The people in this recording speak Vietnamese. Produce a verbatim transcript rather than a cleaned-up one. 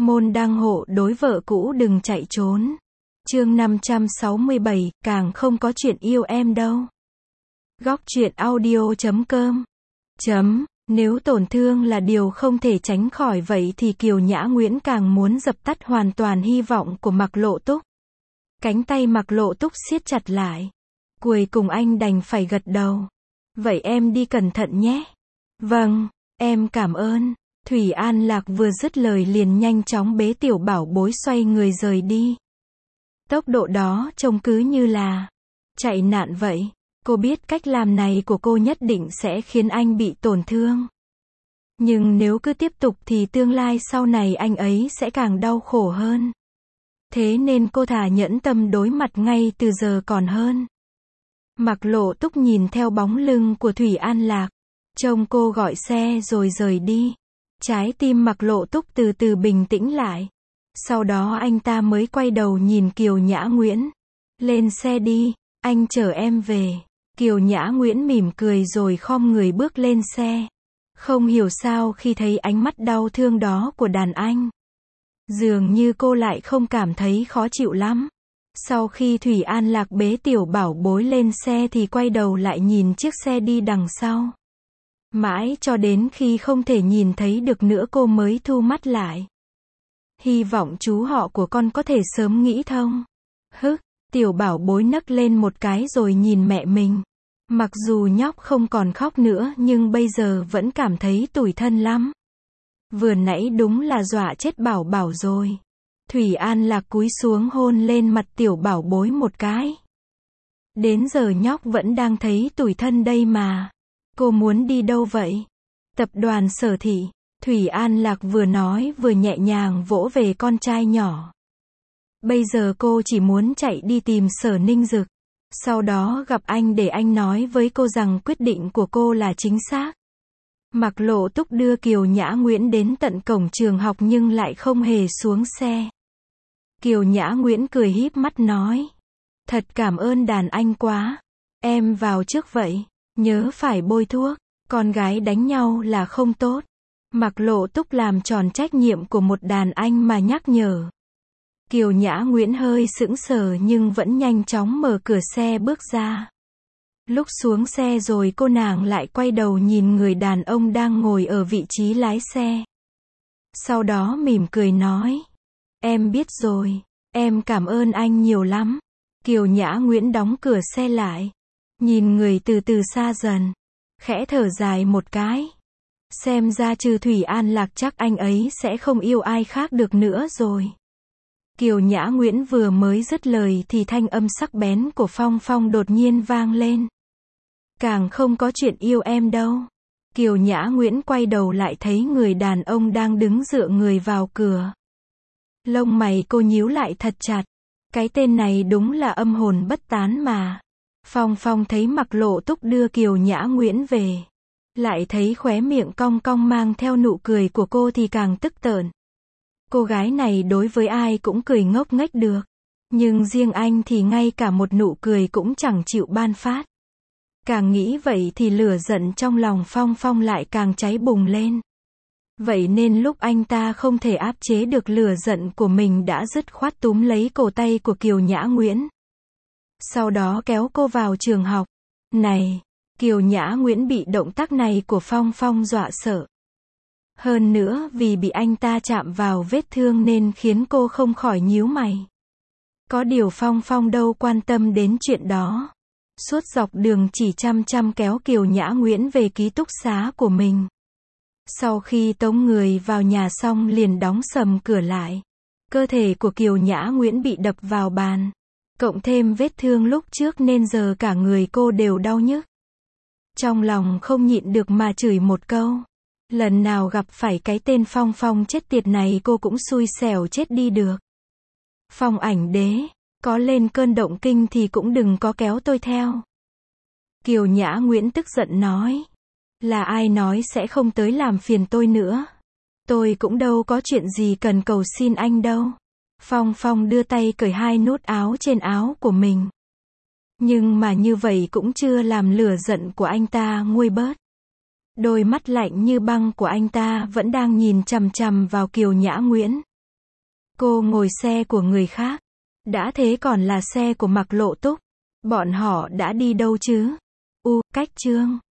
Môn đăng hộ đối vợ cũ đừng chạy trốn. Chương năm trăm sáu mươi bảy, càng không có chuyện yêu em đâu. Góc truyện audio chấm com. Chấm, nếu tổn thương là điều không thể tránh khỏi vậy thì Kiều Nhã Nguyễn càng muốn dập tắt hoàn toàn hy vọng của Mạc Lộ Túc. Cánh tay Mạc Lộ Túc siết chặt lại. Cuối cùng anh đành phải gật đầu. Vậy em đi cẩn thận nhé. Vâng, em cảm ơn. Thủy An Lạc vừa dứt lời liền nhanh chóng bế tiểu bảo bối xoay người rời đi. Tốc độ đó trông cứ như là chạy nạn vậy. Cô biết cách làm này của cô nhất định sẽ khiến anh bị tổn thương. Nhưng nếu cứ tiếp tục thì tương lai sau này anh ấy sẽ càng đau khổ hơn. Thế nên cô thà nhẫn tâm đối mặt ngay từ giờ còn hơn. Mạc Lộ Túc nhìn theo bóng lưng của Thủy An Lạc. Trông cô gọi xe rồi rời đi. Trái tim Mạc Lộ Túc từ từ bình tĩnh lại. Sau đó anh ta mới quay đầu nhìn Kiều Nhã Nguyễn. Lên xe đi, anh chở em về. Kiều Nhã Nguyễn mỉm cười rồi khom người bước lên xe. Không hiểu sao khi thấy ánh mắt đau thương đó của đàn anh, dường như cô lại không cảm thấy khó chịu lắm. Sau khi Thủy An Lạc bế tiểu bảo bối lên xe thì quay đầu lại nhìn chiếc xe đi đằng sau. Mãi cho đến khi không thể nhìn thấy được nữa cô mới thu mắt lại. Hy vọng chú họ của con có thể sớm nghĩ thông. Hức, tiểu bảo bối nấc lên một cái rồi nhìn mẹ mình. Mặc dù nhóc không còn khóc nữa nhưng bây giờ vẫn cảm thấy tủi thân lắm. Vừa nãy đúng là dọa chết bảo bảo rồi. Thủy An Lạc cúi xuống hôn lên mặt tiểu bảo bối một cái. Đến giờ nhóc vẫn đang thấy tủi thân đây mà. Cô muốn đi đâu vậy? Tập đoàn Sở Thị. Thủy An Lạc vừa nói vừa nhẹ nhàng vỗ về con trai nhỏ. Bây giờ cô chỉ muốn chạy đi tìm Sở Ninh Dực. Sau đó gặp anh để anh nói với cô rằng quyết định của cô là chính xác. Mạc Lộ Túc đưa Kiều Nhã Nguyễn đến tận cổng trường học nhưng lại không hề xuống xe. Kiều Nhã Nguyễn cười híp mắt nói. Thật cảm ơn đàn anh quá. Em vào trước vậy. Nhớ phải bôi thuốc. Con gái đánh nhau là không tốt. Mạc Lộ Túc làm tròn trách nhiệm của một đàn anh mà nhắc nhở. Kiều Nhã Nguyễn hơi sững sờ nhưng vẫn nhanh chóng mở cửa xe bước ra. Lúc xuống xe rồi cô nàng lại quay đầu nhìn người đàn ông đang ngồi ở vị trí lái xe. Sau đó mỉm cười nói. Em biết rồi, em cảm ơn anh nhiều lắm. Kiều Nhã Nguyễn đóng cửa xe lại. Nhìn người từ từ xa dần. Khẽ thở dài một cái. Xem ra trừ Thủy An Lạc chắc anh ấy sẽ không yêu ai khác được nữa rồi. Kiều Nhã Nguyễn vừa mới dứt lời thì thanh âm sắc bén của Phong Phong đột nhiên vang lên. Càng không có chuyện yêu em đâu. Kiều Nhã Nguyễn quay đầu lại thấy người đàn ông đang đứng dựa người vào cửa. Lông mày cô nhíu lại thật chặt. Cái tên này đúng là âm hồn bất tán mà. Phong Phong thấy Mạc Lộ Túc đưa Kiều Nhã Nguyễn về. Lại thấy khóe miệng cong cong mang theo nụ cười của cô thì càng tức tợn. Cô gái này đối với ai cũng cười ngốc nghếch được. Nhưng riêng anh thì ngay cả một nụ cười cũng chẳng chịu ban phát. Càng nghĩ vậy thì lửa giận trong lòng Phong Phong lại càng cháy bùng lên. Vậy nên lúc anh ta không thể áp chế được lửa giận của mình đã dứt khoát túm lấy cổ tay của Kiều Nhã Nguyễn. Sau đó kéo cô vào trường học. Này! Kiều Nhã Nguyễn bị động tác này của Phong Phong dọa sợ. Hơn nữa vì bị anh ta chạm vào vết thương nên khiến cô không khỏi nhíu mày. Có điều Phong Phong đâu quan tâm đến chuyện đó. Suốt dọc đường chỉ chăm chăm kéo Kiều Nhã Nguyễn về ký túc xá của mình. Sau khi tống người vào nhà xong liền đóng sầm cửa lại. Cơ thể của Kiều Nhã Nguyễn bị đập vào bàn. Cộng thêm vết thương lúc trước nên giờ cả người cô đều đau nhức. Trong lòng không nhịn được mà chửi một câu. Lần nào gặp phải cái tên Phong Phong chết tiệt này cô cũng xui xẻo chết đi được. Phong ảnh đế, có lên cơn động kinh thì cũng đừng có kéo tôi theo. Kiều Nhã Nguyễn tức giận nói. Là ai nói sẽ không tới làm phiền tôi nữa. Tôi cũng đâu có chuyện gì cần cầu xin anh đâu. Phong Phong đưa tay cởi hai nút áo trên áo của mình. Nhưng mà như vậy cũng chưa làm lửa giận của anh ta nguôi bớt. Đôi mắt lạnh như băng của anh ta vẫn đang nhìn chằm chằm vào Kiều Nhã Nguyễn. Cô ngồi xe của người khác. Đã thế còn là xe của Mạc Lộ Túc. Bọn họ đã đi đâu chứ? U, cách chương.